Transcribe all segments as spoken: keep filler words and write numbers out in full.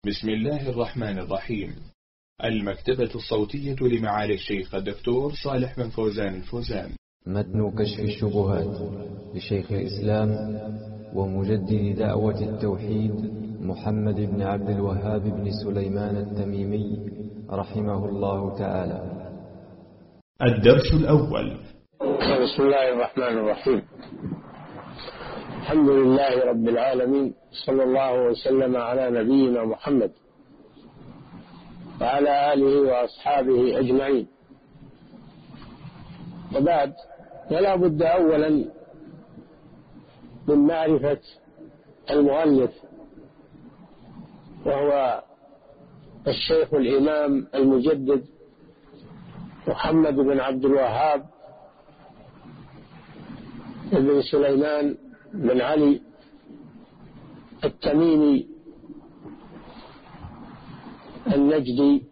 بسم الله الرحمن الرحيم. المكتبة الصوتية لمعالي الشيخ الدكتور صالح بن فوزان الفوزان. متن كشف الشبهات لشيخ الإسلام ومجدد دعوة التوحيد محمد بن عبد الوهاب بن سليمان التميمي رحمه الله تعالى. الدرس الأول. بسم الله الرحمن الرحيم. الحمد لله رب العالمين، صلى الله وسلم على نبينا محمد وعلى آله وأصحابه أجمعين، وبعد، فلا بد أولا من معرفة المؤلف، وهو الشيخ الإمام المجدد محمد بن عبد الوهاب بن سليمان بن علي التميمي النجدي.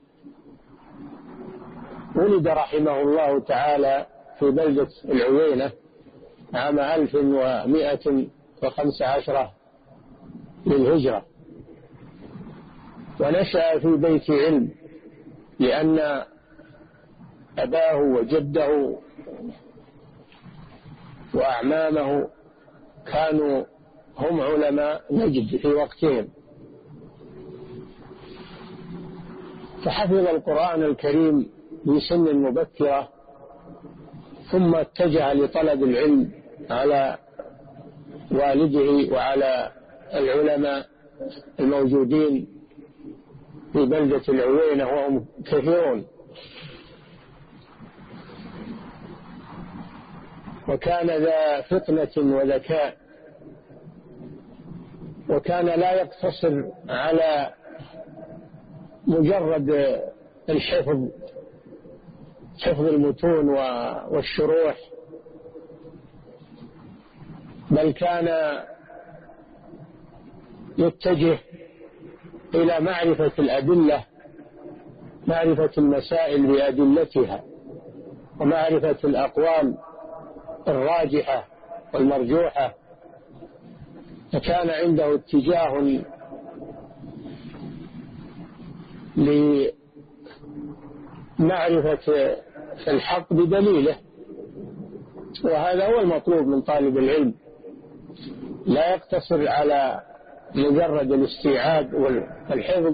ولد رحمه الله تعالى في بلدة العوينة عام ألف ومائة وخمس عشرة للهجرة، ونشأ في بيت علم، لأن أباه وجده وأعمامه كانوا هم علماء نجد في وقتهم، فحفظ القرآن الكريم في سن مبكرة، ثم اتجه لطلب العلم على والده وعلى العلماء الموجودين في بلدة العوينة، وهم كثيرون. وكان ذا فطنة وذكاء، وكان لا يقتصر على مجرد الحفظ حفظ المتون والشروح، بل كان يتجه إلى معرفة الأدلة، معرفة المسائل بأدلتها، ومعرفة الأقوال الراجحة والمرجوحة. فكان عنده اتجاه لمعرفة الحق بدليله، وهذا هو المطلوب من طالب العلم، لا يقتصر على مجرد الاستيعاب والحفظ،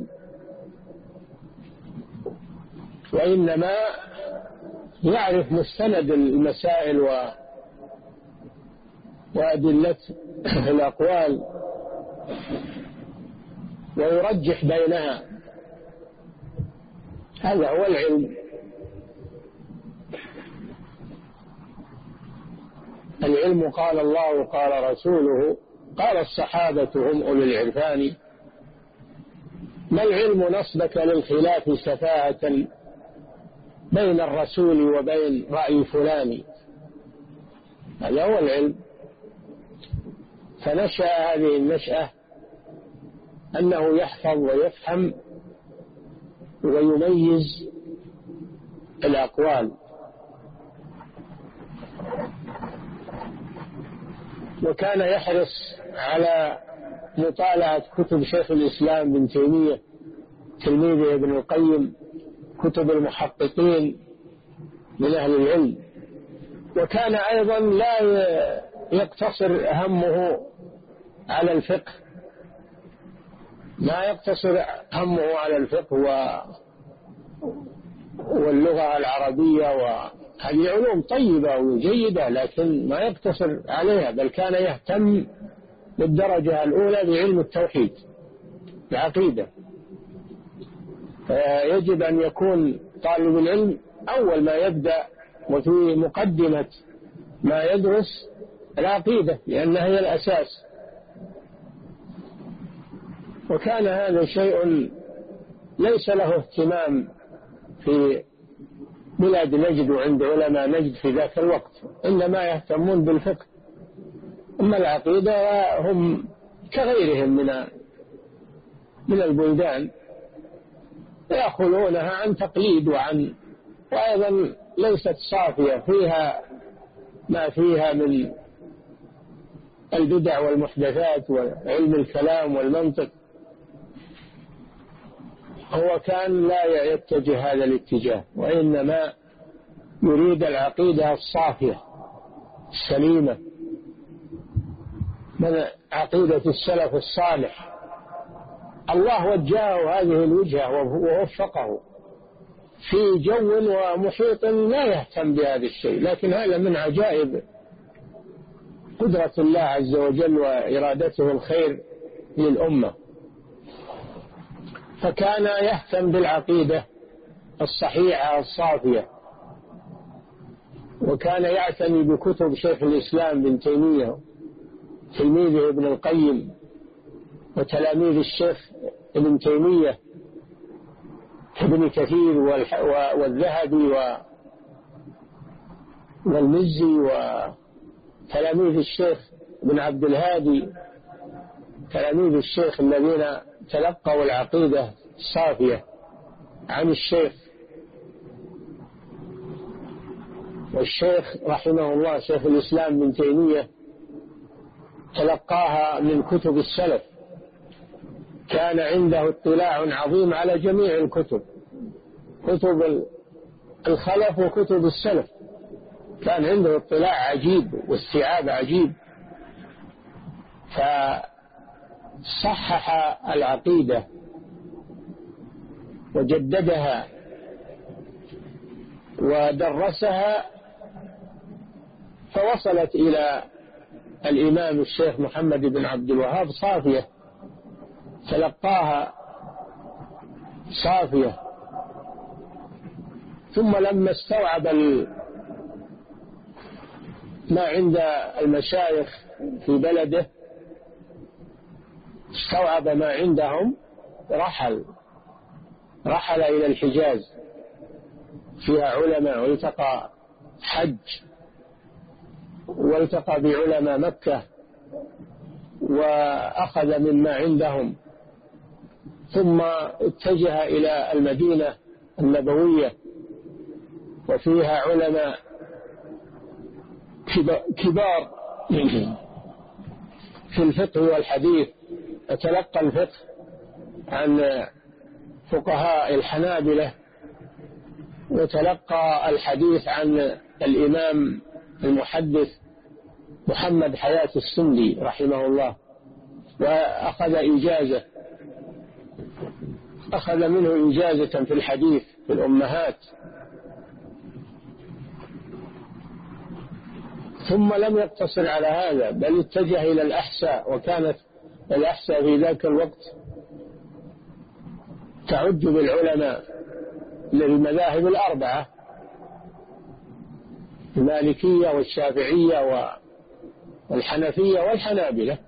وإنما يعرف مستند المسائل و وأدلة الأقوال، ويرجح بينها. هذا هو العلم. العلم قال الله قال رسوله قال الصحابة هم أولو العرفان، ما العلم نصبك للخلاف سفاهة بين الرسول وبين رأي فلان. هذا هو العلم. فنشأ هذه النشأة أنه يحفظ ويفهم ويميز الأقوال، وكان يحرص على مطالعة كتب شيخ الإسلام بن تيمية تلميذه ابن القيم، كتب المحققين من أهل العلم. وكان أيضا لا يقتصر همه على الفقه، ما يقتصر همه على الفقه واللغة العربية، وهذه علوم طيبة وجيدة، لكن ما يقتصر عليها، بل كان يهتم بالدرجة الأولى بعلم التوحيد، العقيدة. يجب أن يكون طالب العلم أول ما يبدأ وفي مقدمة ما يدرس العقيدة، لأنها هي الأساس. وكان هذا شيء ليس له اهتمام في بلاد نجد وعند علماء نجد في ذاك الوقت، إنما يهتمون بالفقه. أما العقيدة هم كغيرهم من من البلدان، يأخذونها عن تقليد وعن وأيضا ليست صافية، فيها ما فيها من البدع والمحدثات وعلم الكلام والمنطق. هو كان لا يتجه هذا الاتجاه، وإنما يريد العقيدة الصافية السليمة من عقيدة السلف الصالح. الله وجهه هذه الوجهة ووفقه في جو ومحيط لا يهتم بهذا الشيء، لكن هذا من عجائب قدرة الله عز وجل وإرادته الخير للأمة. فكان يهتم بالعقيدة الصحيحة الصافية، وكان يعتني بكتب شيخ الإسلام ابن تيمية، تلميذه ابن القيم، وتلاميذ الشيخ ابن تيمية ابن كثير والذهبي والمزي، وتلاميذ الشيخ ابن عبد الهادي، تلاميذ الشيخ الذين تلقوا العقيدة الصافية عن الشيخ. والشيخ رحمه الله شيخ الإسلام ابن تيمية تلقاها من كتب السلف، كان عنده اطلاع عظيم على جميع الكتب، كتب الخلف وكتب السلف، كان عنده اطلاع عجيب واستيعاب عجيب، فصحح العقيدة وجددها ودرسها، فوصلت إلى الإمام الشيخ محمد بن عبد الوهاب صافية، تلقاها صافية. ثم لما استوعب ما عند المشايخ في بلده، استوعب ما عندهم، رحل رحل إلى الحجاز، فيها علماء، والتقى حج، والتقى بعلماء مكة، وأخذ مما عندهم، ثم اتجه إلى المدينة النبوية، وفيها علماء كبار في الفقه والحديث، يتلقى الفقه عن فقهاء الحنابلة، وتلقى الحديث عن الإمام المحدث محمد حياة السندي رحمه الله، وأخذ إجازة أخذ منه إجازة في الحديث في الأمهات. ثم لم يقتصر على هذا، بل اتجه إلى الأحساء، وكانت الأحساء في ذاك الوقت تعج بالعلماء للمذاهب الأربعة، المالكية والشافعية والحنفية والحنابلة،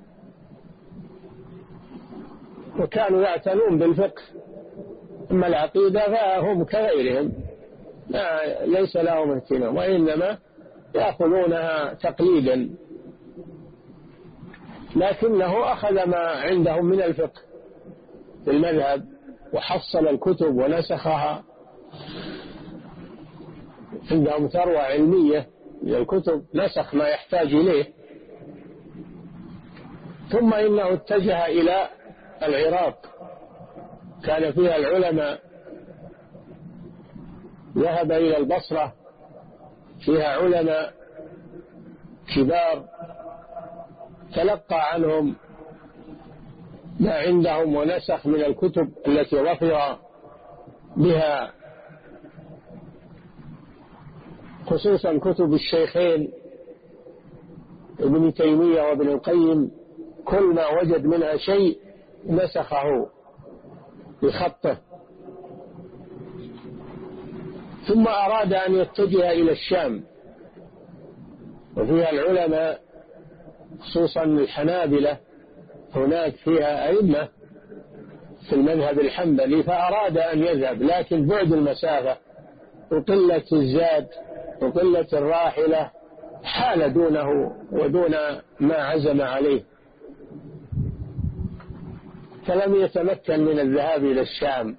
وكانوا يعتنون بالفقه. أما العقيدة فهم كغيرهم، ليس لهم اهتمام، وإنما يأخذونها تقليدا، لكنه أخذ ما عندهم من الفقه في المذهب، وحصل الكتب ونسخها، عندهم ثروة علمية من الكتب، نسخ ما يحتاج إليه. ثم إنه اتجه إلى العراق، كان فيها العلماء، ذهب إلى البصرة، فيها علماء كبار، تلقى عنهم ما عندهم ونسخ من الكتب التي ظفر بها، خصوصا كتب الشيخين ابن تيمية وابن القيم، كل ما وجد منها شيء نسخه بخطه. ثم أراد أن يتجه إلى الشام، وفيها العلماء خصوصا الحنابلة، هناك فيها أئمة في المذهب الحنبلي، فأراد أن يذهب، لكن بعد المسافة وقلة الزاد وقلة الراحلة حال دونه ودون ما عزم عليه، فلم يتمكن من الذهاب إلى الشام.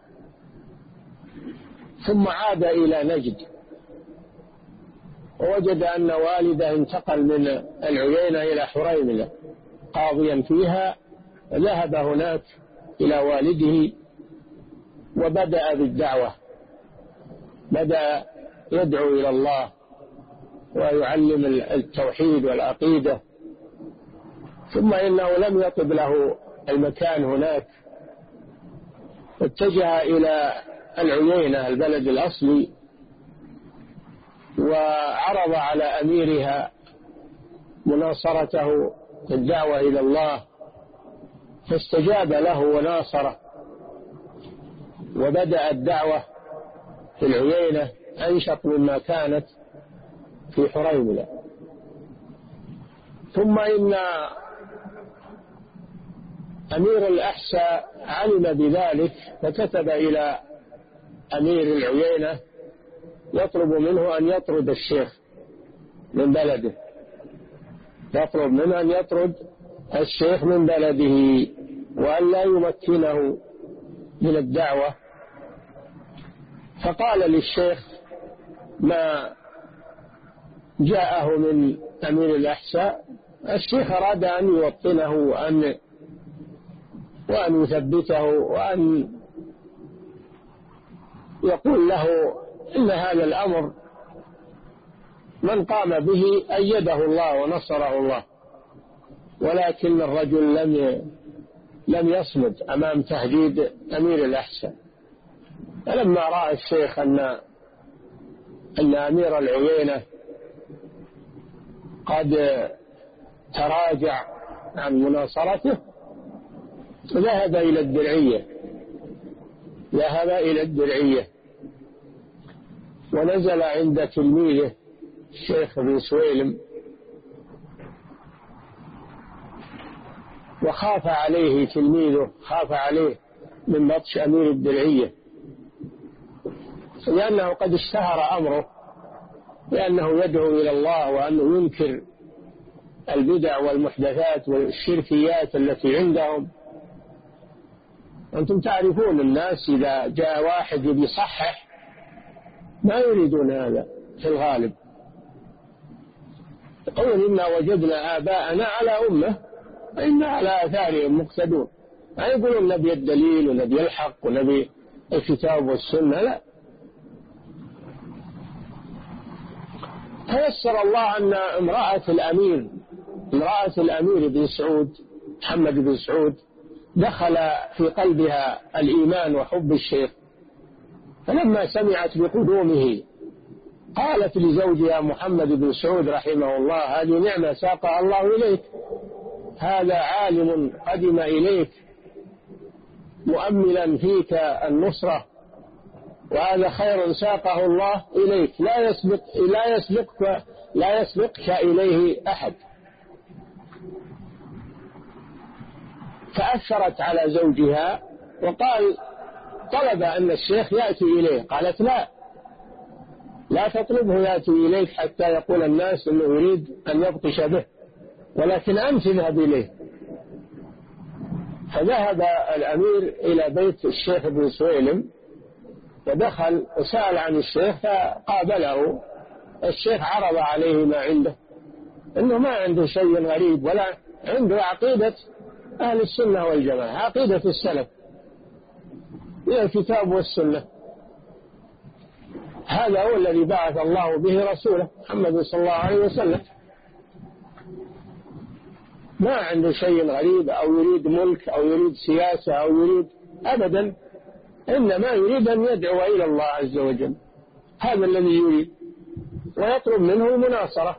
ثم عاد إلى نجد، ووجد أن والده انتقل من العيينة إلى حريملة قاضيا فيها، ذهب هناك إلى والده وبدأ بالدعوة، بدأ يدعو إلى الله ويعلم التوحيد والعقيدة. ثم إنه لم يطب له المكان هناك، اتجه إلى العيينة البلد الأصلي، وعرض على أميرها مناصرته في الدعوة إلى الله، فاستجاب له وناصره، وبدأ الدعوة في العيينة أنشط مما كانت في حريملة. ثم إن أمير الأحساء علم بذلك، فكتب إلى أمير العيينة يطلب منه أن يطرد الشيخ من بلده، يطلب منه أن يطرد الشيخ من بلده وأن لا يمكنه من الدعوة. فقال للشيخ ما جاءه من أمير الأحساء. الشيخ أراد أن يوطنه وأن وأن يثبته وأن يقول له إن هذا الأمر من قام به أيده الله ونصره الله، ولكن الرجل لم لم يصمد أمام تهديد أمير الأحساء. فلما رأى الشيخ أن أن أمير العيينة قد تراجع عن مناصرته، ذهب إلى الدرعية ذهب إلى الدرعية ونزل عند تلميذه الشيخ ابن سويلم، وخاف عليه تلميذه، خاف عليه من بطش أمير الدرعية، لأنه قد اشتهر أمره لأنه يدعو إلى الله وأنه ينكر البدع والمحدثات والشركيات التي عندهم. أنتم تعرفون الناس إذا جاء واحد يصحح ما يريدون هذا في الغالب، يقولون إنا وجدنا آباءنا على أمة وإنا على آثارهم مقتدون، ما يقولون نبي الدليل ونبي الحق ونبي الكتاب والسنة، لا. فيسر الله أن امرأة الأمير امرأة الأمير بن سعود محمد بن سعود دخل في قلبها الإيمان وحب الشيخ، فلما سمعت بقدومه قالت لزوجها محمد بن سعود رحمه الله هذه نعمة ساقها الله إليك، هذا عالم قدم إليك مؤملا فيك النصرة، وهذا خير ساقه الله إليك لا يسبق لا يسبقك لا يسبقك إليه أحد. فأثرت على زوجها وقال طلب أن الشيخ يأتي إليه، قالت لا لا تطلبه يأتي إليك حتى يقول الناس أنه يريد أن يبطش به، ولكن أنت اذهب إليه. فذهب الأمير إلى بيت الشيخ ابن سويلم ودخل وسأل عن الشيخ، فقابله الشيخ، عرض عليه ما عنده، إنه ما عنده شيء غريب ولا عنده عقيدة أهل السنة والجماعة، عقيدة السلف من الكتاب والسنة، هذا هو الذي بعث الله به رسوله محمد صلى الله عليه وسلم، ما عنده شيء غريب أو يريد ملك أو يريد سياسة أو يريد أبدا، إنما يريد أن يدعو إلى الله عز وجل، هذا الذي يريد، ويطلب منه المناصرة.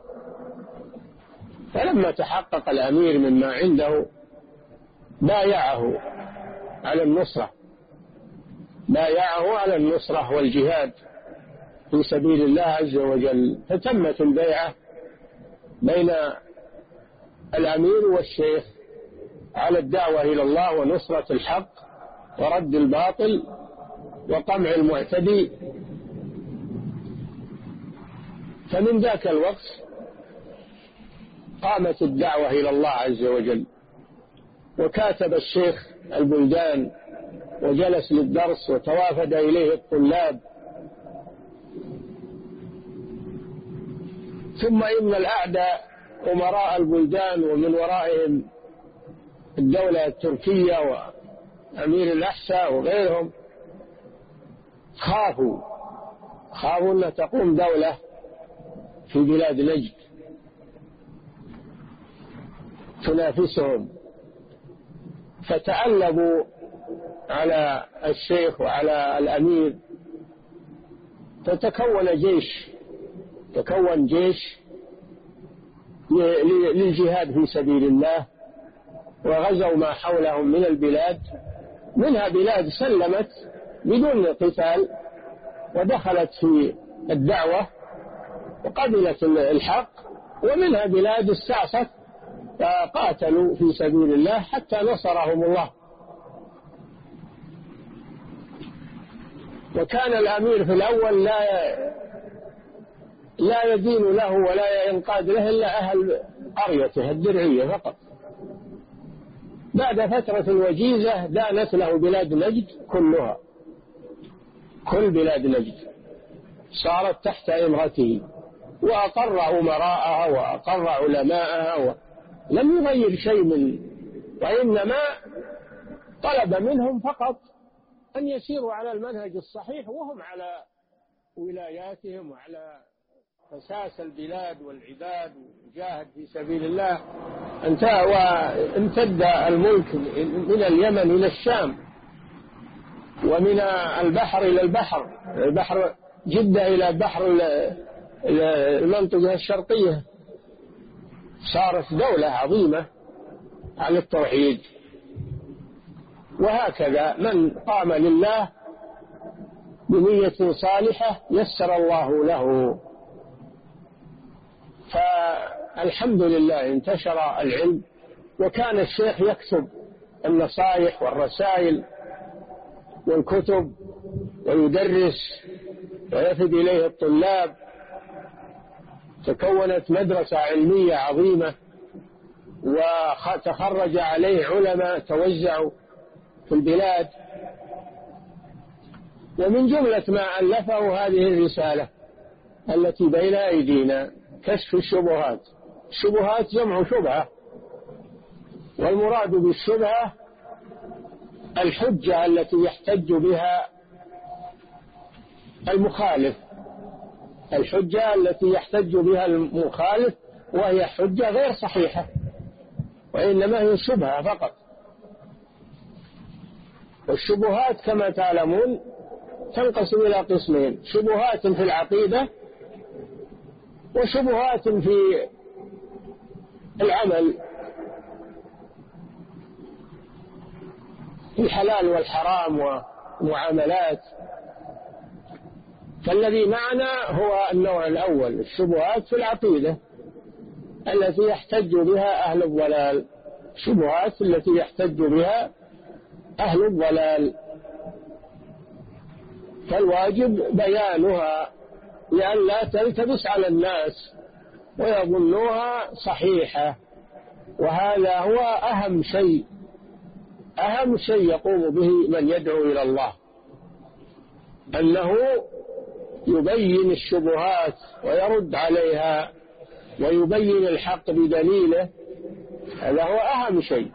فلما تحقق الأمير مما عنده بايعه على النصرة بايعه على النصرة والجهاد في سبيل الله عز وجل، فتمت البيعة بين الأمير والشيخ على الدعوة إلى الله ونصرة الحق ورد الباطل وقمع المعتدي. فمن ذاك الوقت قامت الدعوة إلى الله عز وجل، وكاتب الشيخ البلدان وجلس للدرس وتوافد إليه الطلاب. ثم إن الأعداء أمراء البلدان ومن ورائهم الدولة التركية وأمير الأحساء وغيرهم خافوا خافوا أن تقوم دولة في بلاد نجد تنافسهم، فتألبوا على الشيخ وعلى الأمير، فتكون جيش تكون جيش للجهاد في سبيل الله، وغزوا ما حولهم من البلاد، منها بلاد سلمت بدون قتال ودخلت في الدعوة وقبلت الحق، ومنها بلاد استعصت فقاتلوا في سبيل الله حتى نصرهم الله. وكان الأمير في الأول لا لا يدين له ولا ينقاد له إلا أهل قريته الدرعية فقط. بعد فترة وجيزة دانت له بلاد نجد كلها، كل بلاد نجد صارت تحت إمرته، وأقر أمراءها وأقر علماءها، لم يغير شيء من، وإنما طلب منهم فقط أن يسيروا على المنهج الصحيح وهم على ولاياتهم وعلى فساس البلاد والعباد، وجاهد في سبيل الله. وامتد الملك من اليمن إلى الشام، ومن البحر إلى البحر، البحر جدة إلى بحر المنطقة الشرقية، صارت دولة عظيمة على التوحيد. وهكذا من قام لله بنية صالحة يسر الله له. فالحمد لله انتشر العلم، وكان الشيخ يكتب النصائح والرسائل والكتب ويدرس ويفد إليه الطلاب. تكونت مدرسة علمية عظيمة، وتخرج عليه علماء توزعوا في البلاد. ومن جملة ما ألفه هذه الرسالة التي بين أيدينا، كشف الشبهات. الشبهات جمع شبهة، والمراد بالشبهة الحجة التي يحتج بها المخالف، الحجة التي يحتج بها المخالف، وهي حجة غير صحيحة، وإنما هي شبهة فقط. والشبهات كما تعلمون تنقسم إلى قسمين: شبهات في العقيدة، وشبهات في العمل، الحلال والحرام ومعاملات. فالذي معنا هو النوع الأول، الشبهات في العقيدة التي يحتج بها أهل الضلال، الشبهات التي يحتج بها أهل الضلال، فالواجب بيانها لئلا تلتبس على الناس ويظنوها صحيحة. وهذا هو أهم شيء، أهم شيء يقوم به من يدعو إلى الله، أنه يبين الشبهات ويرد عليها ويبين الحق بدليله. هذا هو أهم شيء.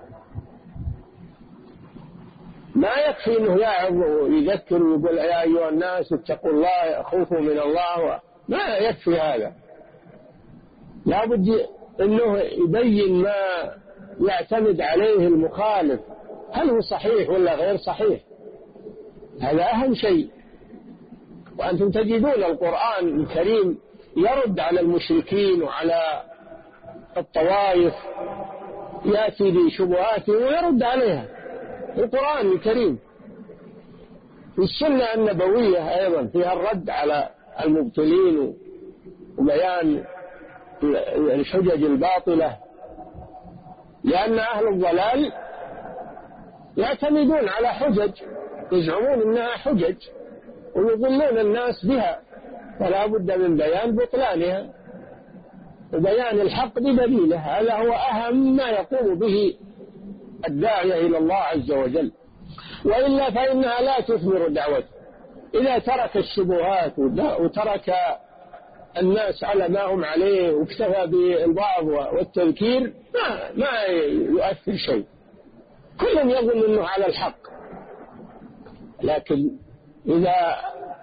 ما يكفي أنه يعظ ويذكر ويقول يا أيها الناس اتقوا الله خوفوا من الله، ما يكفي هذا. لا بد أنه يبين ما يعتمد عليه المخالف، هل هو صحيح ولا غير صحيح. هذا أهم شيء. وأنتم تجدون القرآن الكريم يرد على المشركين وعلى الطوائف، يأتي بشبهات ويرد عليها في القرآن الكريم. في السنة النبوية أيضا فيها الرد على المبطلين وبيان الحجج الباطلة، لأن أهل الضلال يعتمدون على حجج، يزعمون أنها حجج ويضلون الناس بها، فلا بد من بيان بطلانها وبيان الحق بدليله. هذا هو أهم ما يقوم به الداعية إلى الله عز وجل، وإلا فإنها لا تثمر دعوته. إذا ترك الشبهات وترك الناس على ما هم عليه واكتفى بالوعظ والتذكير ما, ما يؤثر شيء. كل يظن أنه على الحق، لكن إذا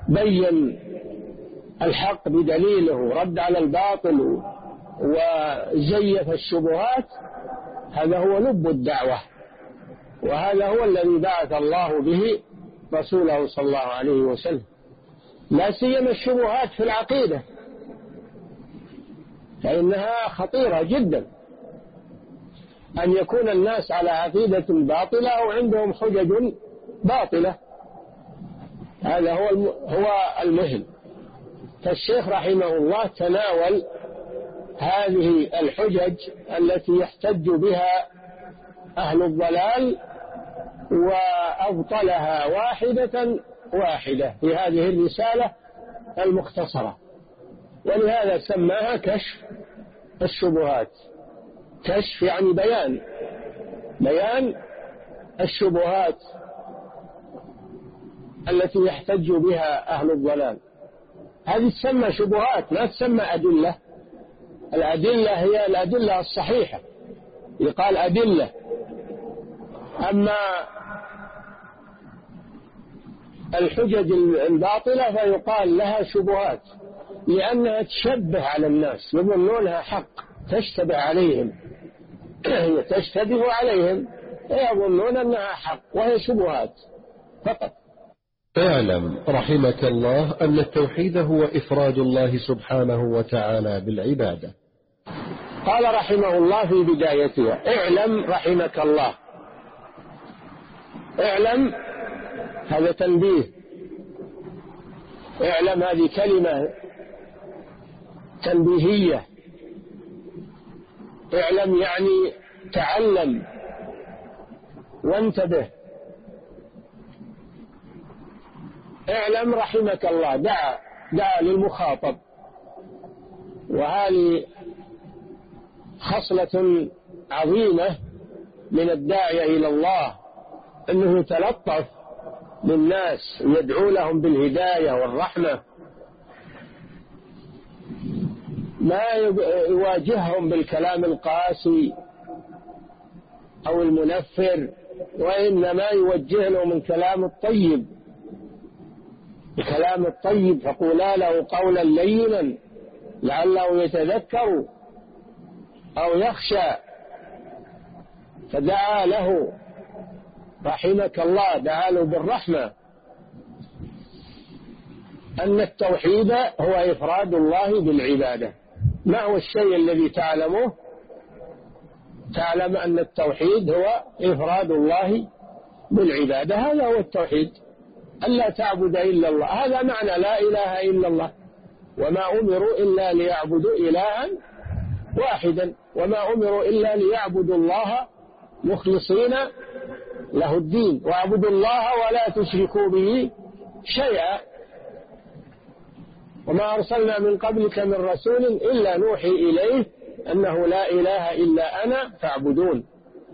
بين الحق بدليله ورد على الباطل وزيف الشبهات، هذا هو لب الدعوة، وهذا هو الذي بعث الله به رسوله صلى الله عليه وسلم، لا سيما الشبهات في العقيدة فإنها خطيرة جدا، أن يكون الناس على عقيدة باطلة أو عندهم حجج باطلة، هذا هو هو المهم. فالشيخ رحمه الله تناول هذه الحجج التي يحتج بها أهل الضلال وأبطلها واحدة واحدة في هذه الرسالة المختصرة، ولهذا سماها كشف الشبهات. كشف يعني بيان، بيان الشبهات التي يحتج بها أهل الضلال. هذه تسمى شبهات، لا تسمى أدلة. الأدلة هي الأدلة الصحيحة، يقال أدلة. أما الحجج الباطلة فيقال لها شبهات، لأنها تشبه على الناس، يظنونها حق، تشتبه عليهم تشتبه عليهم ويظنون أنها حق وهي شبهات فقط. اعلم رحمك الله أن التوحيد هو إفراد الله سبحانه وتعالى بالعبادة. قال رحمه الله في بدايتها: اعلم رحمك الله. اعلم هذا تنبيه، اعلم هذه كلمة تنبيهية. اعلم يعني تعلم وانتبه. اعلم رحمك الله، دعا دعا للمخاطب، وهذه خصلة عظيمة من الداعية إلى الله، أنه يتلطف للناس ويدعو لهم بالهداية والرحمة، ما يواجههم بالكلام القاسي أو المنفر، وإنما يوجه لهم الكلام الطيب، الكلام الطيب. فقولا له قولا لينا لعله يتذكر أو يخشى. فدعا له رحمك الله، دعا له بالرحمة، أن التوحيد هو إفراد الله بالعبادة. ما هو الشيء الذي تعلمه؟ تعلم أن التوحيد هو إفراد الله بالعبادة، هذا هو التوحيد، ألا تعبد إلا الله. هذا معنى لا إله إلا الله. وما أمروا إلا ليعبدوا إلها واحدا، وما أمروا إلا ليعبدوا الله مخلصين له الدين، واعبدوا الله ولا تشركوا به شيئا، وما أرسلنا من قبلك من رسول إلا نوحي إليه أنه لا إله إلا أنا فاعبدون.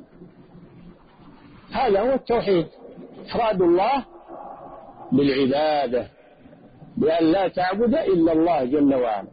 هذا هو التوحيد، إفراد الله بالعبادة، بأن لا تعبد إلا الله جل وعلا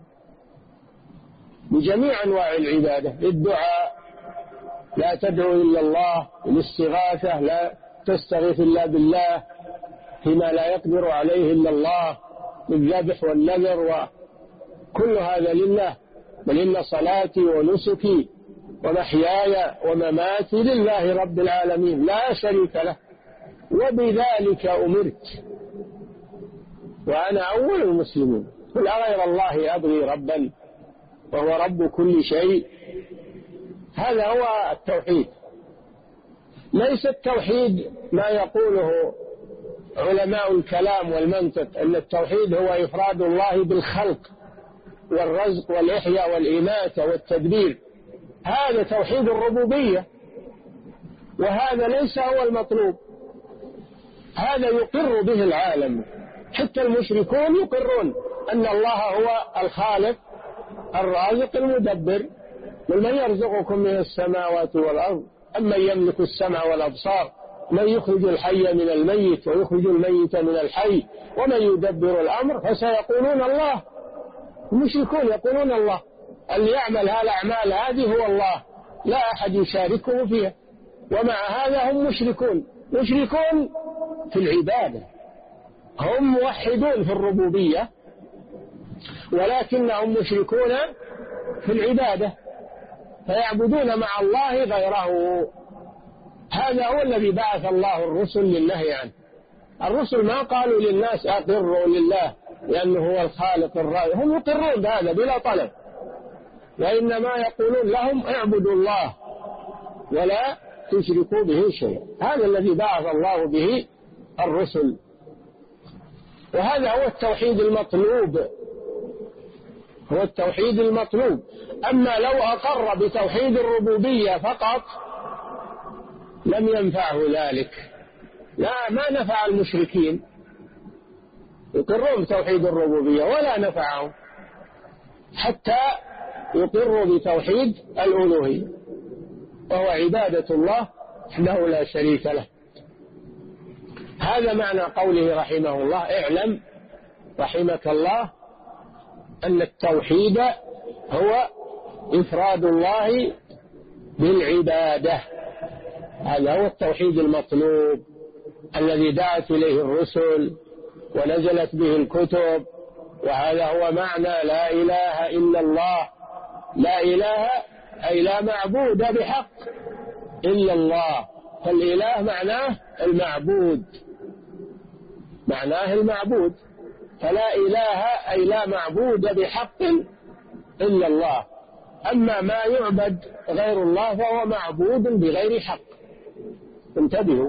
بجميع أنواع العبادة. الدعاء لا تدعو إلا الله، الاستغاثة لا تستغيث إلا بالله فيما لا يقدر عليه إلا الله، الذبح والنذر وكل هذا لله. بل إن صلاتي ونسكي ومحياي ومماتي لله رب العالمين لا شريك له وبذلك أمرت وأنا أول المسلمين. قل أغير الله أبغي ربا وهو رب كل شيء. هذا هو التوحيد. ليس التوحيد ما يقوله علماء الكلام والمنطق، أن التوحيد هو إفراد الله بالخلق والرزق والإحياء والإماتة والتدبير. هذا توحيد الربوبية، وهذا ليس هو المطلوب. هذا يقر به العالم، حتى المشركون يقرون أن الله هو الخالق الرازق المدبر. ومن يرزقكم من السماوات والأرض أمن يملك السمع والأبصار من يخرج الحي من الميت ويخرج الميت من الحي ومن يدبر الأمر. فسيقولون الله. المشركون يقولون الله، اللي يعمل هالأعمال هذه هو الله، لا أحد يشاركه فيها. ومع هذا هم مشركون، مشركون في العبادة، هم موحدون في الربوبية ولكنهم مشركون في العبادة، فيعبدون مع الله غيره. هذا هو الذي بعث الله الرسل للنهي عنه. الرسل ما قالوا للناس أقروا لله لأنه هو الخالق الرازق، هم يقرون بهذا بلا طلب، وإنما يقولون لهم اعبدوا الله ولا تشركوا به شيء. هذا الذي بعث الله به الرسل، وهذا هو التوحيد المطلوب، هو التوحيد المطلوب. أما لو أقر بتوحيد الربوبية فقط لم ينفعه ذلك، لا ما نفع المشركين يقرون بتوحيد الربوبية ولا نفعهم حتى يقروا بتوحيد الألوهية، وهو عبادة الله وحده لا شريك له. هذا معنى قوله رحمه الله: اعلم رحمك الله أن التوحيد هو إفراد الله بالعبادة. هذا هو التوحيد المطلوب الذي دعت إليه الرسل ونزلت به الكتب، وهذا هو معنى لا إله إلا الله. لا إله أي لا معبود بحق إلا الله، فالإله معناه المعبود، معناه المعبود، فلا إله أي لا معبود بحق إلا الله. أما ما يعبد غير الله فهو معبود بغير حق. انتبهوا،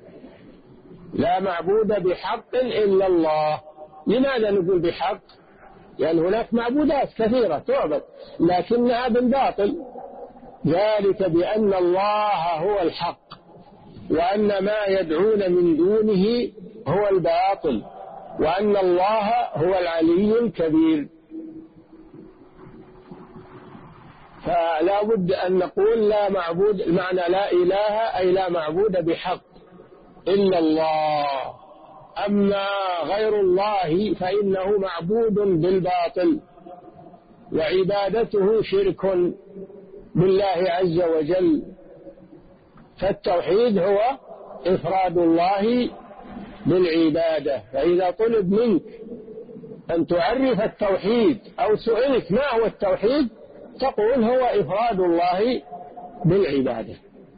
لا معبود بحق إلا الله. لماذا نقول بحق؟ لأن هناك معبودات كثيرة تعبد لكنها بالباطل، ذلك بأن الله هو الحق وأن ما يدعون من دونه هو الباطل وأن الله هو العلي الكبير. فلا بد أن نقول لا معبود، المعنى لا إله أي لا معبود بحق إلا الله. أما غير الله فإنه معبود بالباطل وعبادته شرك بالله عز وجل. فالتوحيد هو إفراد الله بالعبادة. فإذا طلب منك أن تعرف التوحيد أو سئلت ما هو التوحيد تقول هو إفراد الله بالعبادة.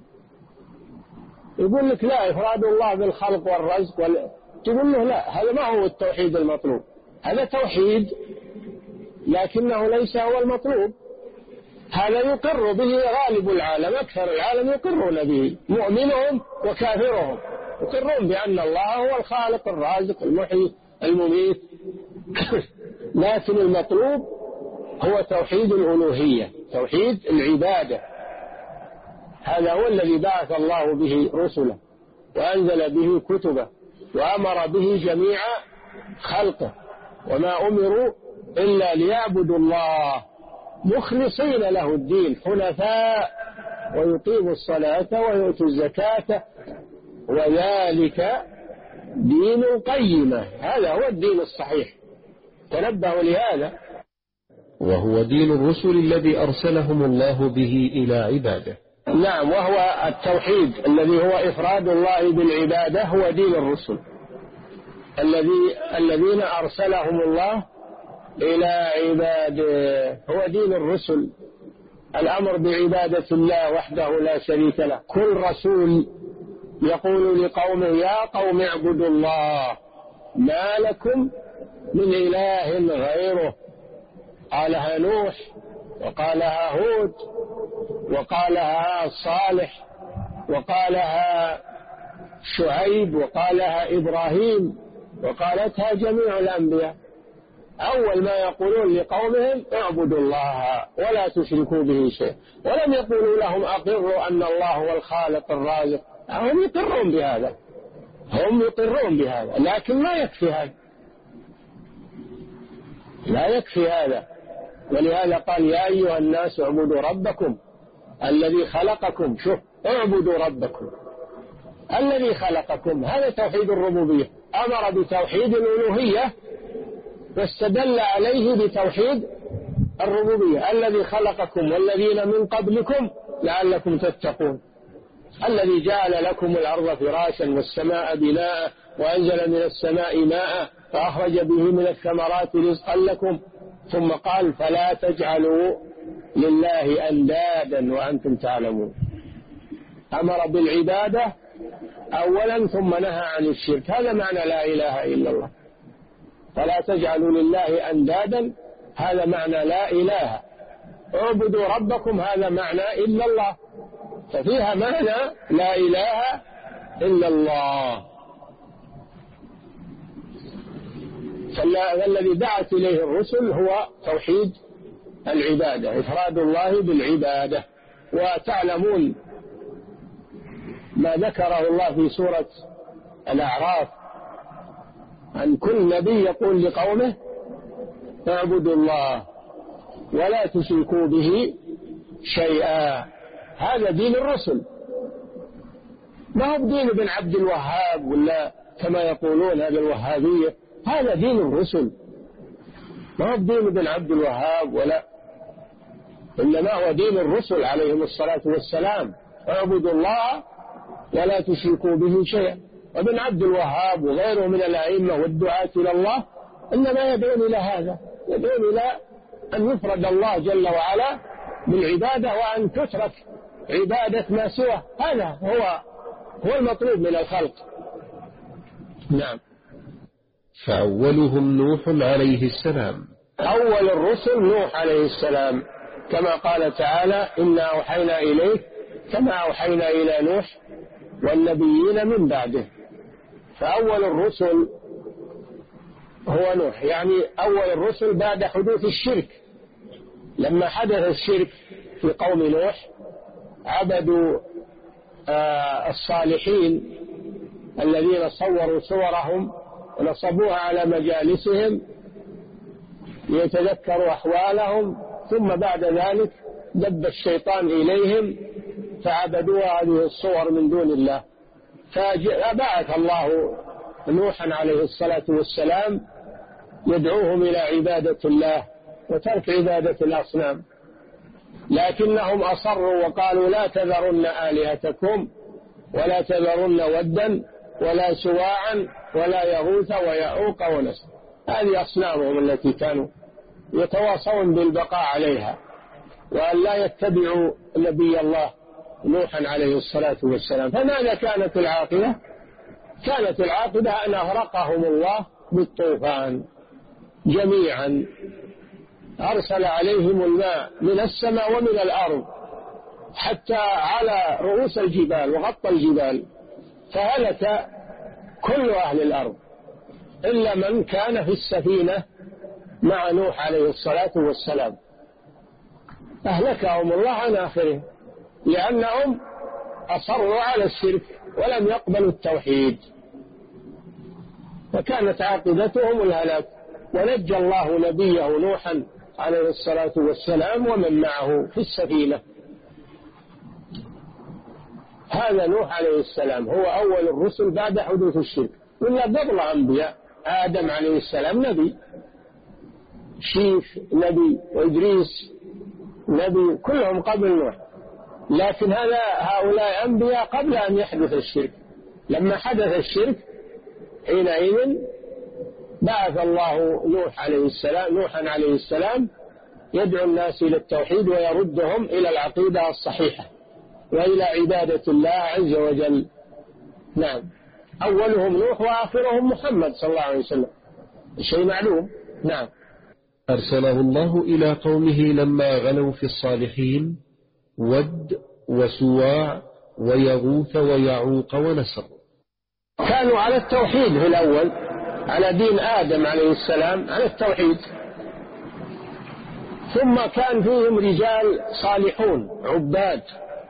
يقول لك لا، إفراد الله بالخلق والرزق وال... تقول له لا، هذا ما هو التوحيد المطلوب، هذا توحيد لكنه ليس هو المطلوب. هذا يقر به غالب العالم، أكثر العالم يقرون به، مؤمنهم وكافرهم يقرون بأن الله هو الخالق الرازق المحيي المميت. لكن المطلوب هو توحيد الألوهية، توحيد العبادة. هذا هو الذي بعث الله به رسله وأنزل به كتبه وأمر به جميع خلقه، وما أمروا إلا ليعبدوا الله مخلصين له الدين حنفاء ويقيموا الصلاة ويؤتوا الزكاة وذلك دين قيمة. هذا هو الدين الصحيح، تنبهوا لهذا. وهو دين الرسل الذي أرسلهم الله به إلى عباده. نعم، وهو التوحيد الذي هو إفراد الله بالعبادة هو دين الرسل الذي الذين أرسلهم الله إلى عباده، هو دين الرسل، الأمر بعبادة الله وحده لا شريك له. كل رسول يقول لقومه يا قوم اعبدوا الله ما لكم من إله غيره. قالها نوح وقالها هود وقالها صالح وقالها شعيب وقالها إبراهيم وقالتها جميع الأنبياء. أول ما يقولون لقومهم اعبدوا الله ولا تشركوا به شيء، ولم يقولوا لهم أقروا أن الله هو الخالق الرازق. هم يقرون بهذا، هم يقرون بهذا، لكن ما يكفي هذا، لا يكفي هذا. ولهذا قال يا أيها الناس اعبدوا ربكم الذي خلقكم. شوف، اعبدوا ربكم الذي خلقكم، هذا توحيد الربوبية. أمر بتوحيد الألوهية واستدل عليه بتوحيد الربوبية، الذي خلقكم والذين من قبلكم لعلكم تتقون. الذي جعل لكم الأرض فراشا والسماء بناء وأنزل من السماء ماء فأخرج به من الثمرات رزقا لكم، ثم قال فلا تجعلوا لله أندادا وأنتم تعلمون. أمر بالعبادة أولا ثم نهى عن الشرك، هذا معنى لا إله إلا الله. فلا تجعلوا لله أندادا هذا معنى لا إله، اعبدوا ربكم هذا معنى إلا الله، ففيها معنى لا إله إلا الله. فالذي دعت إليه الرسل هو توحيد العبادة، إفراد الله بالعبادة. وتعلمون ما ذكره الله في سورة الأعراف أن كل نبي يقول لقومه اعبدوا الله ولا تشركوا به شيئا. هذا دين الرسل، ما هو دين ابن عبد الوهاب ولا كما يقولون هذا الوهابية، هذا دين الرسل، ما هو دين ابن عبد الوهاب ولا، إنما هو دين الرسل عليهم الصلاة والسلام. اعبدوا الله ولا تشركوا به شيئا. وابن عبد الوهاب وغيره من الأئمة والدعاة إلى الله إنما يدعون إلى هذا، يدعون إلى أن يفرد الله جل وعلا بالعبادة وأن تترك عبادة ما سواه. هذا هو هو المطلوب من الخلق. نعم. فأولهم نوح عليه السلام. أول الرسل نوح عليه السلام، كما قال تعالى إنا أوحينا إليك كما أوحينا إلى نوح والنبيين من بعده. فأول الرسل هو نوح، يعني أول الرسل بعد حدوث الشرك. لما حدث الشرك في قوم نوح عبدوا آه الصالحين الذين صوروا صورهم ونصبوها على مجالسهم ليتذكروا أحوالهم، ثم بعد ذلك دب الشيطان إليهم فعبدوا هذه الصور من دون الله. فبعث الله نوحا عليه الصلاة والسلام يدعوهم إلى عبادة الله وترك عبادة الأصنام، لكنهم أصروا وقالوا لا تذرن آلهتكم ولا تذرن ودا ولا سواعا ولا يغوث ويعوق ونسر. هذه أصنامهم التي كانوا يتواصون بالبقاء عليها، وأن لا يتبعوا نبي الله نوحا عليه الصلاة والسلام. فماذا كانت العاقبة؟ كانت العاقبة أن أغرقهم الله بالطوفان جميعا، أرسل عليهم الماء من السماء ومن الأرض حتى على رؤوس الجبال وغطى الجبال، فهلك كل أهل الأرض إلا من كان في السفينة مع نوح عليه الصلاة والسلام، أهلكهم الله عن آخرهم لأنهم أصروا على الشرك ولم يقبلوا التوحيد، فكانت عاقبتهم الهلاك. ونجى الله نبيه نوحا عليه الصلاة والسلام ومن معه في السفينة. هذا نوح عليه السلام هو أول الرسل بعد حدوث الشرك، ولا قبل أنبياء. آدم عليه السلام نبي، شيخ نبي، وإدريس نبي، كلهم قبل نوح. لكن هذا هؤلاء أنبياء قبل أن يحدث الشرك. لما حدث الشرك حينئذ بعث الله نوح عليه السلام نوحا عليه السلام يدعو الناس إلى التوحيد ويردهم إلى العقيدة الصحيحة وإلى عبادة الله عز وجل. نعم. أولهم نوح وآخرهم محمد صلى الله عليه وسلم، شيء معلوم. نعم. أرسله الله إلى قومه لما غلوا في الصالحين ود وسواع ويغوث ويعوق ونسر. كانوا على التوحيد في الأول، على دين آدم عليه السلام، على التوحيد. ثم كان فيهم رجال صالحون عباد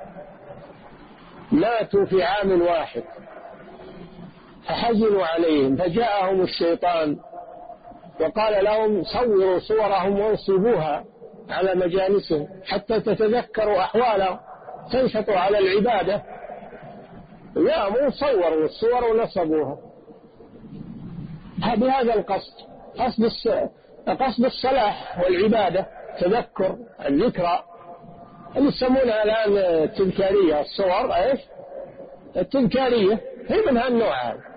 ماتوا في عام واحد فحزنوا عليهم، فجاءهم الشيطان وقال لهم صوروا صورهم وانصبوها على مجالسهم حتى تتذكروا أحوالهم تنشطوا على العبادة. لا، مو صوروا الصور ونصبوها بهذا القصد، قصد قصد الصلاح والعبادة، تذكر الذكرى اللي يسمونها الآن التذكارية، الصور ايش التذكارية هي من هالنوع هذا،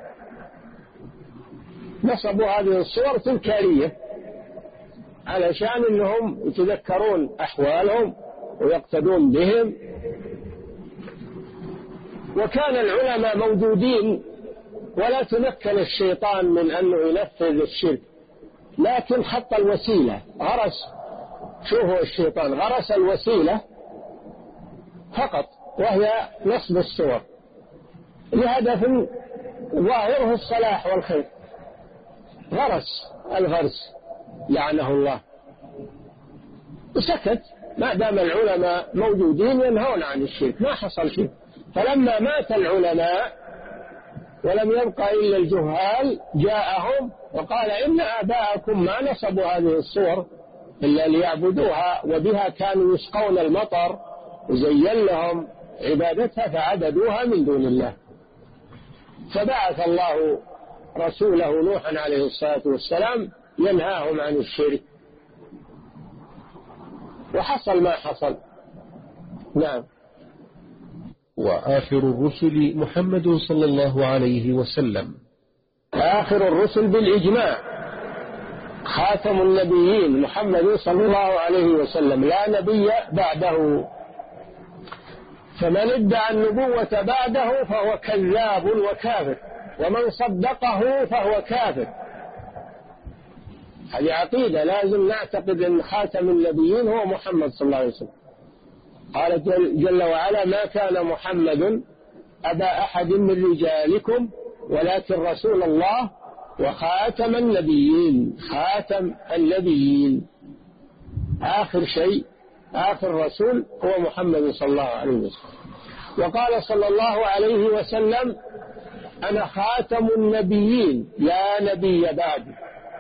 نصبوا هذه الصور تذكارية علشان أنهم يتذكرون أحوالهم ويقتدون بهم. وكان العلماء موجودين ولا تمكن الشيطان من أنه ينفذ الشرك، لكن حط الوسيلة، غرس، شوفوا الشيطان غرس الوسيلة فقط وهي نصب الصور لهدف ظاهره الصلاح والخير، غرس الغرس لعنه الله وسكت. ما دام العلماء موجودين ينهون عن الشرك ما حصل شيء. فلما مات العلماء ولم يبقى إلا الجهال جاءهم وقال إن آباءكم ما نصبوا هذه الصور إلا ليعبدوها وبها كانوا يسقون المطر وزين لهم عبادتها فعبدوها من دون الله. فبعث الله رسوله نوحا عليه الصلاة والسلام ينهاهم عن الشرك، وحصل ما حصل. نعم. وآخر الرسل محمد صلى الله عليه وسلم. آخر الرسل بالإجماع خاتم النبيين محمد صلى الله عليه وسلم، لا نبي بعده، فمن ادعى النبوة بعده فهو كذاب وكافر، ومن صدقه فهو كافر. هذه عقيدة لازم نعتقد أن خاتم النبيين هو محمد صلى الله عليه وسلم. قال جل وعلا ما كان محمد أبا أحد من رجالكم ولكن رسول الله وخاتم النبيين. خاتم النبيين آخر شيء، آخر رسول هو محمد صلى الله عليه وسلم. وقال صلى الله عليه وسلم أنا خاتم النبيين لا نبي بعدي،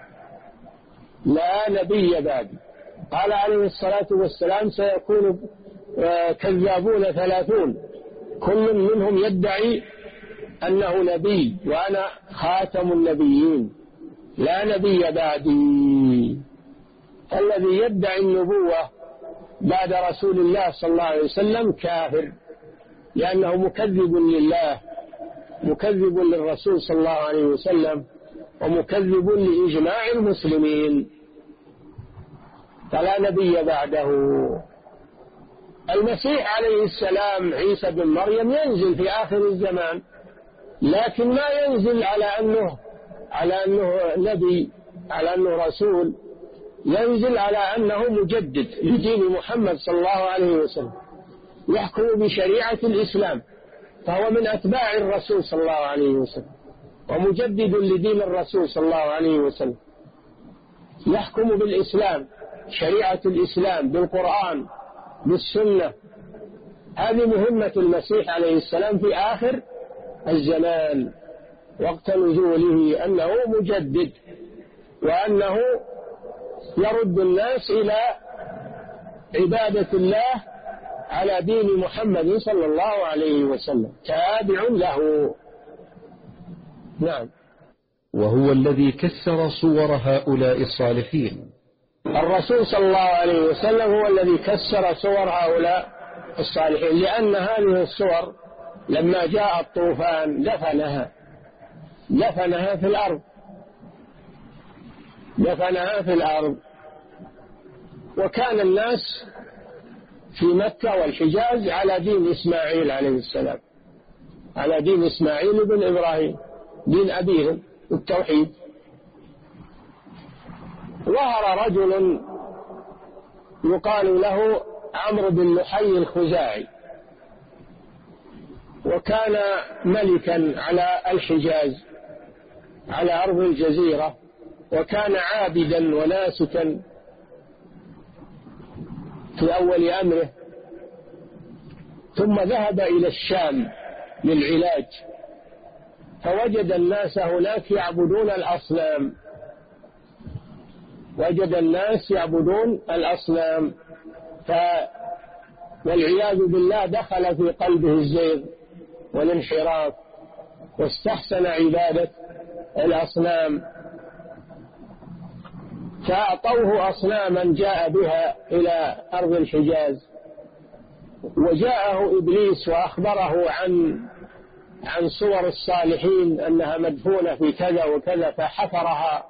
لا نبي بعدي. قال عليه الصلاة والسلام سيكون كذابون ثلاثون كل منهم يدعي أنه نبي وأنا خاتم النبيين لا نبي بعدي. الذي يدعي النبوة بعد رسول الله صلى الله عليه وسلم كافر، لأنه مكذب لله، مكذب للرسول صلى الله عليه وسلم، ومكذب لإجماع المسلمين، فلا نبي بعده. المسيح عليه السلام عيسى بن مريم ينزل في آخر الزمان، لكن ما ينزل على أنه على أنه نبي، على أنه رسول، ينزل على أنه مجدد لدين محمد صلى الله عليه وسلم، يحكم بشريعة الإسلام، فهو من أتباع الرسول صلى الله عليه وسلم ومجدد لدين الرسول صلى الله عليه وسلم، يحكم بالإسلام، شريعة الإسلام، بالقرآن، بالسنة. هذه مهمة المسيح عليه السلام في آخر الزمان وقت نزوله، أنه مجدد وأنه يرد الناس إلى عبادة الله على دين محمد صلى الله عليه وسلم، تابع له. نعم. وهو الذي كسر صور هؤلاء الصالحين. الرسول صلى الله عليه وسلم هو الذي كسر صور هؤلاء الصالحين، لأن هذه الصور لما جاء الطوفان دفنها دفنها في الأرض دفنها في الأرض وكان الناس في مكة والحجاز على دين إسماعيل عليه السلام، على دين إسماعيل بن إبراهيم، دين أبيهم التوحيد. ظهر رجل يقال له عمرو بن لحي الخزاعي، وكان ملكا على الحجاز على أرض الجزيرة، وكان عابدا وناسكا في أول أمره، ثم ذهب إلى الشام للعلاج، فوجد الناس هناك يعبدون الأصنام وجد الناس يعبدون الأصنام ف والعياذ بالله دخل في قلبه الزيغ والانحراف واستحسن عبادة الأصنام، فأعطوه أصناما جاء بها إلى أرض الحجاز، وجاءه إبليس وأخبره عن عن صور الصالحين أنها مدفونة في كذا وكذا، فحفرها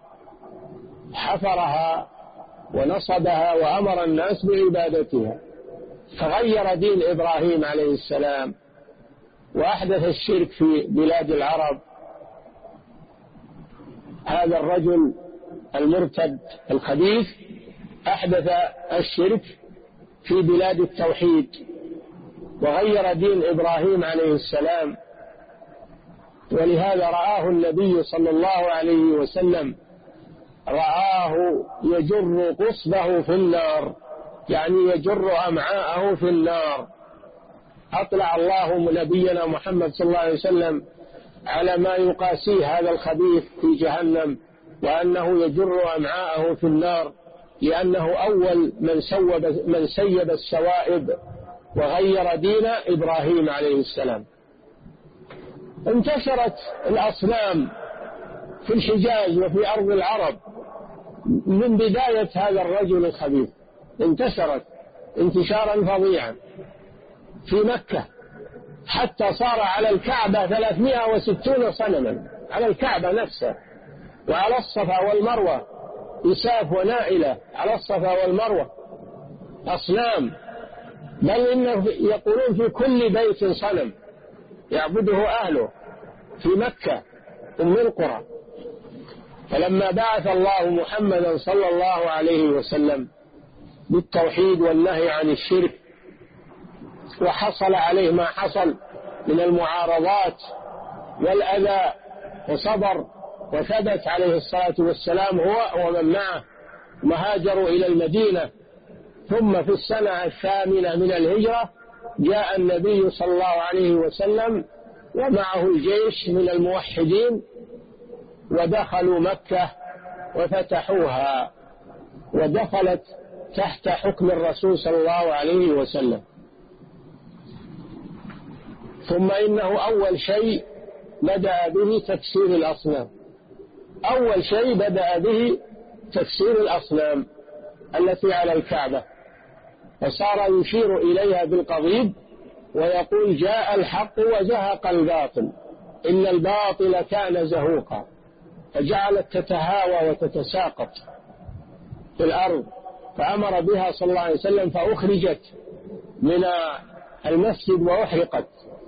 حفرها ونصبها وأمر الناس بعبادتها، فغير دين إبراهيم عليه السلام وأحدث الشرك في بلاد العرب. هذا الرجل المرتد الخبيث أحدث الشرك في بلاد التوحيد وغير دين إبراهيم عليه السلام، ولهذا رآه النبي صلى الله عليه وسلم رآه يجر قصبه في النار، يعني يجر أمعاءه في النار. أطلع الله نبينا محمد صلى الله عليه وسلم على ما يقاسيه هذا الخبيث في جهنم، وأنه يجر أمعاءه في النار، لأنه أول من سوب من سيب السوائب وغير دين إبراهيم عليه السلام. انتشرت الأصنام في الحجاز وفي أرض العرب من بداية هذا الرجل الخبيث، انتشرت انتشارا فظيعا في مكة، حتى صار على الكعبة ثلاثمائة وستون صنما، على الكعبة نفسها وعلى الصفا والمروة، إساف ونائلة على الصفا والمروة أصنام، بل إنه يقولون في كل بيت صنم يعبده أهله في مكة أم القرى. فلما بعث الله محمدا صلى الله عليه وسلم بالتوحيد والنهي عن الشرك، وحصل عليه ما حصل من المعارضات والأذى، وصبر وثبت عليه الصلاة والسلام هو ومن معه، وهاجروا إلى المدينة. ثم في السنة الثامنة من الهجرة جاء النبي صلى الله عليه وسلم ومعه الجيش من الموحدين، ودخلوا مكة وفتحوها، ودخلت تحت حكم الرسول صلى الله عليه وسلم. ثم إنه أول شيء بدأ به تكسير الأصنام، أول شيء بدأ به تكسير الأصنام التي على الكعبة، وصار يشير إليها بالقضيب ويقول جاء الحق وزهق الباطل إن الباطل كان زهوقا، فجعلت تتهاوى وتتساقط في الأرض، فأمر بها صلى الله عليه وسلم فأخرجت من المسجد وأحرقت.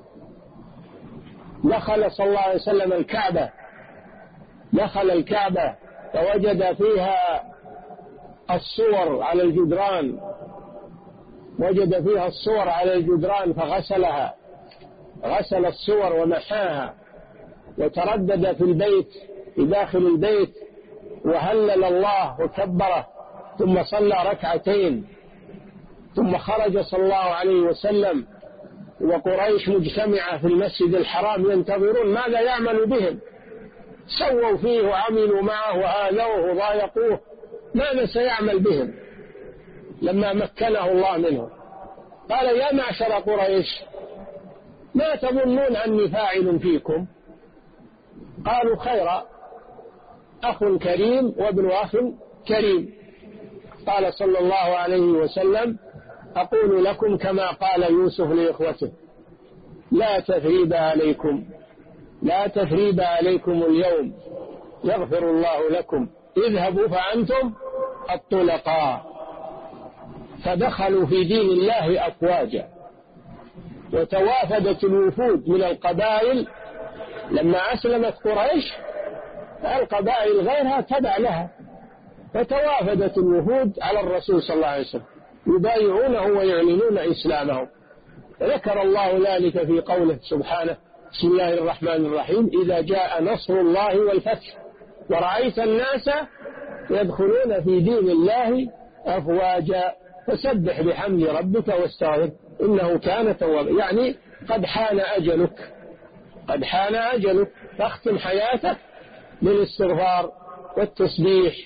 دخل صلى الله عليه وسلم الكعبة دخل الكعبة فوجد فيها الصور على الجدران وجد فيها الصور على الجدران فغسلها، غسل الصور ومحاها، وتردد في البيت في داخل البيت وهلل الله وكبره، ثم صلى ركعتين، ثم خرج صلى الله عليه وسلم وقريش مجتمعة في المسجد الحرام ينتظرون ماذا يعمل بهم، سووا فيه وعملوا معه وآذوه وضايقوه، ماذا سيعمل بهم لما مكنه الله منهم؟ قال يا معشر قريش ما تظنون أني فاعل فيكم؟ قالوا خيرا، أخ كريم وابن أخ كريم. قال صلى الله عليه وسلم أقول لكم كما قال يوسف لإخوته لا تثريب عليكم لا تثريب عليكم اليوم يغفر الله لكم اذهبوا فأنتم الطلقاء. فدخلوا في دين الله أفواجا، وتوافدت الوفود من القبائل لما أسلمت قريش، القبائل غيرها تبع لها، فتوافدت الوفود على الرسول صلى الله عليه وسلم يبايعونه ويعلنون إسلامهم. ذكر الله ذلك في قوله سبحانه بسم الله الرحمن الرحيم إذا جاء نصر الله والفتح ورأيت الناس يدخلون في دين الله أفواجا فسبح بحمد ربك واستغفر إنه كان توابا. يعني قد حان أجلك قد حان أجلك فاختم حياتك بالاستغفار والتسبيح.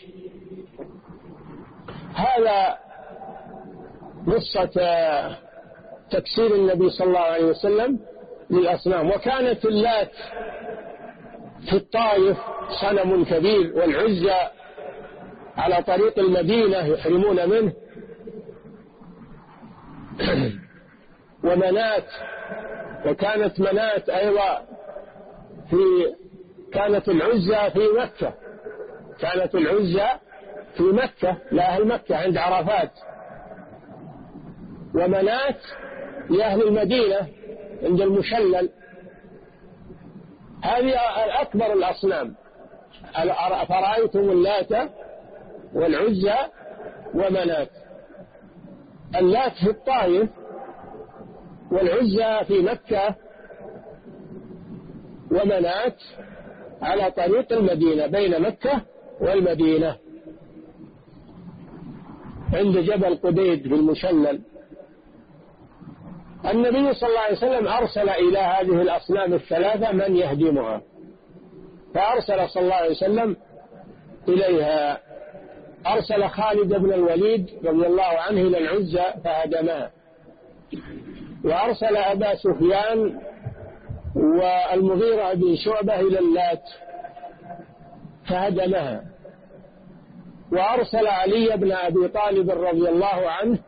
هذا قصة تكسير النبي صلى الله عليه وسلم للأصنام. وكانت اللات في الطائف صنم كبير، والعزى على طريق المدينة يحرمون منه، ومنات، وكانت منات أيضا في كانت العزى في مكة كانت العزى في مكة لأهل مكة عند عرفات، ومنات لأهل المدينة عند المشلل. هذه أكبر الأصنام. فرأيتم اللات والعزى ومنات. اللات في الطائف والعزى في مكة ومنات على طريق المدينة بين مكة والمدينة عند جبل قديد في المشلل. النبي صلى الله عليه وسلم أرسل إلى هذه الأصنام الثلاثة من يهدمها، فأرسل صلى الله عليه وسلم إليها. أرسل خالد بن الوليد رضي الله عنه إلى العزى فهدمها، وأرسل أبا سفيان والمغيرة بن شعبة إلى اللات فهدمها، وأرسل علي بن أبي طالب رضي الله عنه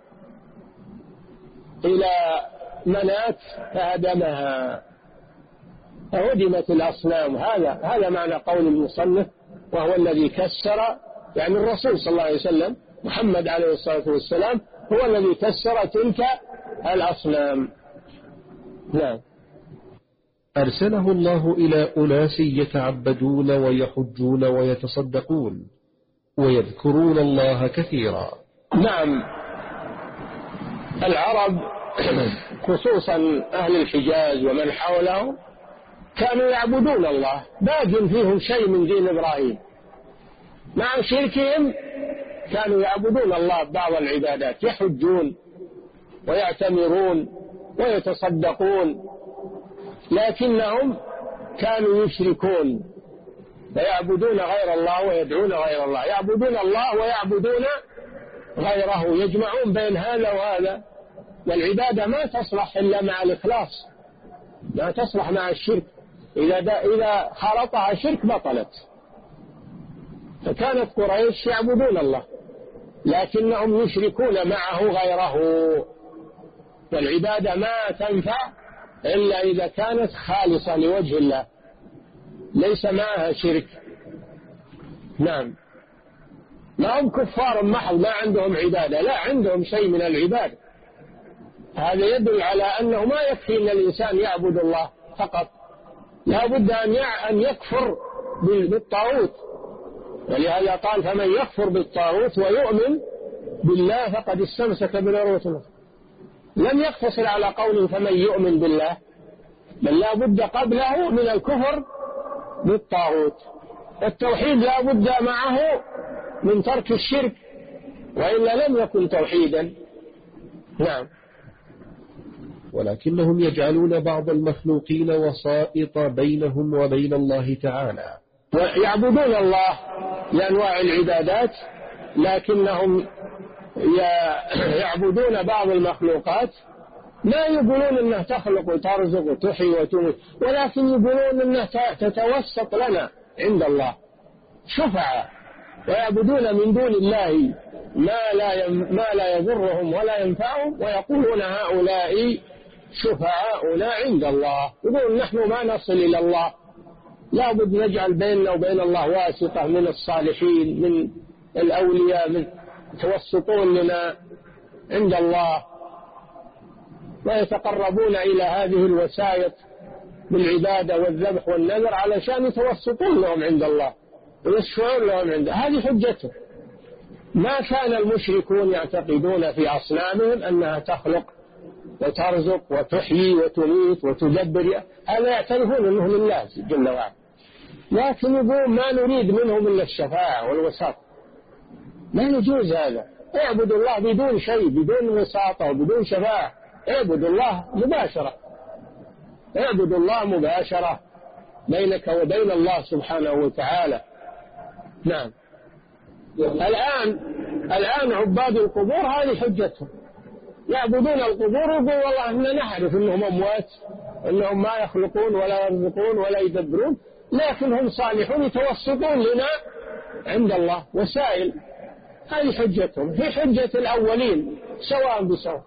إلى منات فهدمها، فهدمت الأصنام. هذا هذا معنى قول المصنف، وهو الذي كسر، يعني الرسول صلى الله عليه وسلم محمد عليه الصلاة والسلام هو الذي كسر تلك الأصنام. نعم. أرسله الله إلى أناس يتعبدون ويحجون ويتصدقون ويذكرون الله كثيرا. نعم. العرب خصوصا أهل الحجاز ومن حوله كانوا يعبدون الله، باق فيهم شيء من دين إبراهيم، مع شركهم كانوا يعبدون الله بعض العبادات، يحجون ويعتمرون ويتصدقون، لكنهم كانوا يشركون فيعبدون غير الله ويدعون غير الله، يعبدون الله ويعبدون غيره، يجمعون بين هذا وهذا. والعبادة ما تصلح إلا مع الإخلاص، لا تصلح مع الشرك، إذا إذا خلطها شرك بطلت. فكانت قريش يعبدون الله لكنهم يشركون معه غيره، والعبادة ما تنفع إلا إذا كانت خالصة لوجه الله ليس معها شرك. نعم. ما هم كفار محض ما عندهم عبادة، لا، عندهم شيء من العبادة. هذا يدل على أنه ما يكفي أن الإنسان يعبد الله فقط، لا بد أن يكفر بالطاغوت، ولهذا قال فمن يكفر بالطاغوت ويؤمن بالله فقد استمسك بالعروة الوثقى. لم يقتصر على قوله فمن يؤمن بالله، بل لا بد قبله من الكفر بالطاغوت. التوحيد لا بد معه من ترك الشرك، وإلا لم يكن توحيدا. نعم. ولكنهم يجعلون بعض المخلوقين وسائط بينهم وبين الله تعالى، ويعبدون الله بأنواع العبادات، لكنهم يعبدون بعض المخلوقات، ما يقولون أنها تخلق وترزق وتحيي وتميت، ولكن يقولون أنها تتوسط لنا عند الله شفعاء، ويعبدون من دون الله ما لا ما لا يضرهم ولا ينفعهم، ويقولون هؤلاء شفعاؤنا عند الله. يقولون نحن ما نصل إلى الله، لا بد نجعل بيننا وبين الله واسطة من الصالحين من الأولياء، من يتوسطون لنا عند الله، ويتقربون إلى هذه الوسائط بالعبادة والذبح والنذر علشان يتوسطون لهم عند الله ويشفعون لهم عنده. هذه حجته. ما كان المشركون يعتقدون في أصنامهم أنها تخلق وترزق وتحيي وتميت وتدبر، هذا يعترفون أنه لله جل وعلا، لكن يقول ما نريد منهم إلا الشفاعة والوساطة. ما يجوز هذا. اعبدوا الله بدون شيء، بدون وساطة وبدون شفاعة، اعبدوا الله مباشرة، اعبدوا الله مباشرة بينك وبين الله سبحانه وتعالى. نعم. الآن الآن عباد القبور هذه حجتهم، يعبدون القبور ويقول والله إحنا نعرف أنهم أموات، أنهم ما يخلقون ولا يرزقون ولا يدبرون، لكن هم صالحون يتوسطون لنا عند الله وسائل. هذه حجتهم، هي حجة الأولين سواء بسواء.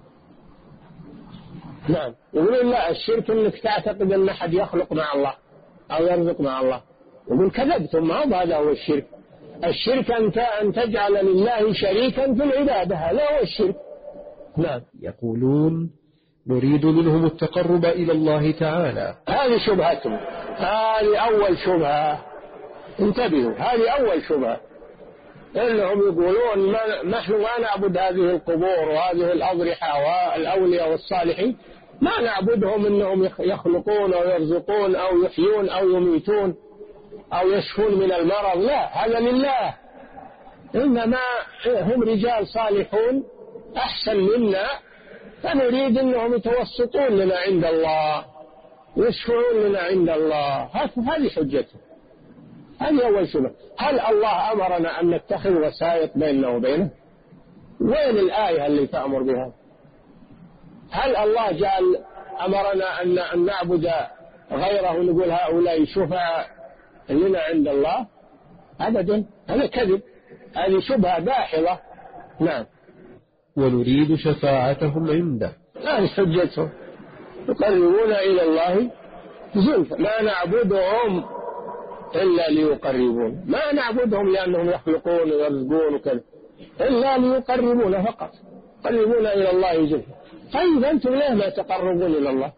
نعم. يقولون لا، الشرك أنك تعتقد أن أحد يخلق مع الله، أو يرزق مع الله. يقول كذبتم، ما هذا هو الشرك. الشرك أن تجعل لله شريكا في العبادة، هذا هو الشرك. نعم. يقولون نريد منهم التقرب إلى الله تعالى. هذه شبهتهم، هذه أول شبهة، انتبهوا، هذه أول شبهة. إنهم يقولون ما نحن ما نعبد هذه القبور وهذه الأضرحة والأولياء والصالحين، ما نعبدهم إنهم يخلقون أو يرزقون أو يحيون أو يميتون أو يشفون من المرض، لا، هذا لله. إنما هم رجال صالحون أحسن منا، فنريد أنهم يتوسطون لنا عند الله، يشفعون لنا عند الله. هذه حجته، هذه أول شبهة. هل الله أمرنا أن نتخذ وسائط بيننا وبينه؟ وين الآية اللي تأمر بها؟ هل الله جعل أمرنا أن نعبد غيره ونقول هؤلاء شفعاء لنا عند الله؟ أبدا، هذا كذب، هذه شبهة داحضة. نعم. ونريد شفاعتهم عنده، هذه حجتهم، يقربون إلى الله زلفى. ما نعبدهم إلا ليقربون، ما نعبدهم لأنهم يخلقون ويرزقون وكذا، إلا ليقربون فقط، يقربون إلى الله زلفى. طيب أنتم ليه ما تقربون إلى الله؟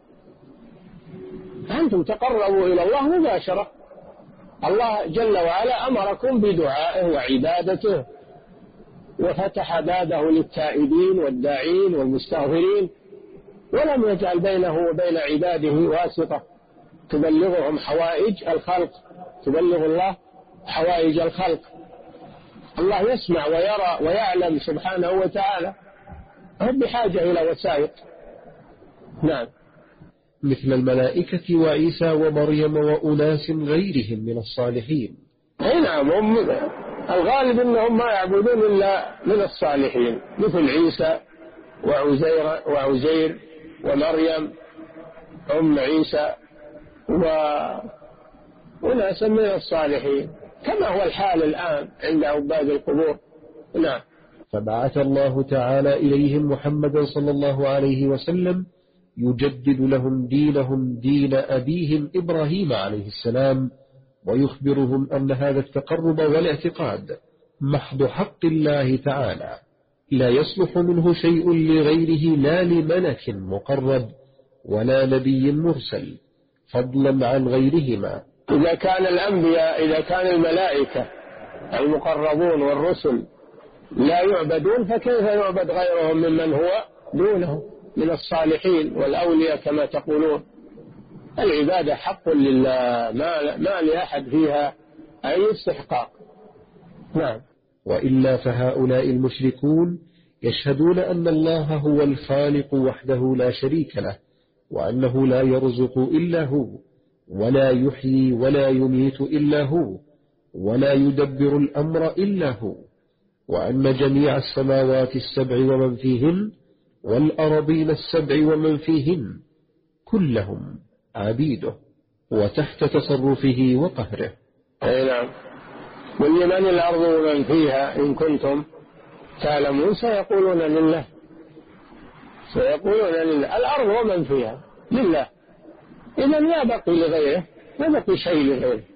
أنتم تقربوا إلى الله مباشرة. الله جل وعلا أمركم بدعائه وعبادته، وفتح بابه للتائبين والداعين والمستغفرين، ولم يجعل بينه وبين عباده واسطة تبلغهم حوائج الخلق، تبلغ الله حوائج الخلق. الله يسمع ويرى ويعلم سبحانه وتعالى، هم بحاجة إلى وسائط. نعم. مثل الملائكة وعيسى ومريم وأناس غيرهم من الصالحين. نعم، هم الغالب أنهم ما يعبدون إلا من الصالحين، مثل عيسى وعزير, وعزير ومريم أم عيسى وناس من الصالحين، كما هو الحال الآن عند عباد القبور. نعم. فبعث الله تعالى إليهم محمدا صلى الله عليه وسلم يجدد لهم دينهم دين أبيهم إبراهيم عليه السلام، ويخبرهم أن هذا التقرب والاعتقاد محض حق الله تعالى، لا يصلح منه شيء لغيره، لا لملك مقرب ولا نبي مرسل، فضلا عن غيرهما. إذا كان الأنبياء، إذا كان الملائكة المقربون والرسل لا يعبدون، فكيف يعبد غيرهم ممن هو دونه من الصالحين والأولياء كما تقولون؟ العبادة حق لله، ما, ما لأحد فيها أي استحقاق. نعم. وإلا فهؤلاء المشركون يشهدون أن الله هو الخالق وحده لا شريك له، وأنه لا يرزق إلا هو، ولا يحيي ولا يميت إلا هو، ولا يدبر الأمر إلا هو، وأن جميع السماوات السبع ومن فيهن والأرضين السبع ومن فيهن كلهم عبيده وتحت تصرفه وقهره. أي نعم. ولمن الأرض ومن فيها إن كنتم تعلمون؟ سيقولون لله، سيقولون لله. الأرض ومن فيها لله، إذا لا بقي لغيره، ما بقي شيء لغيره.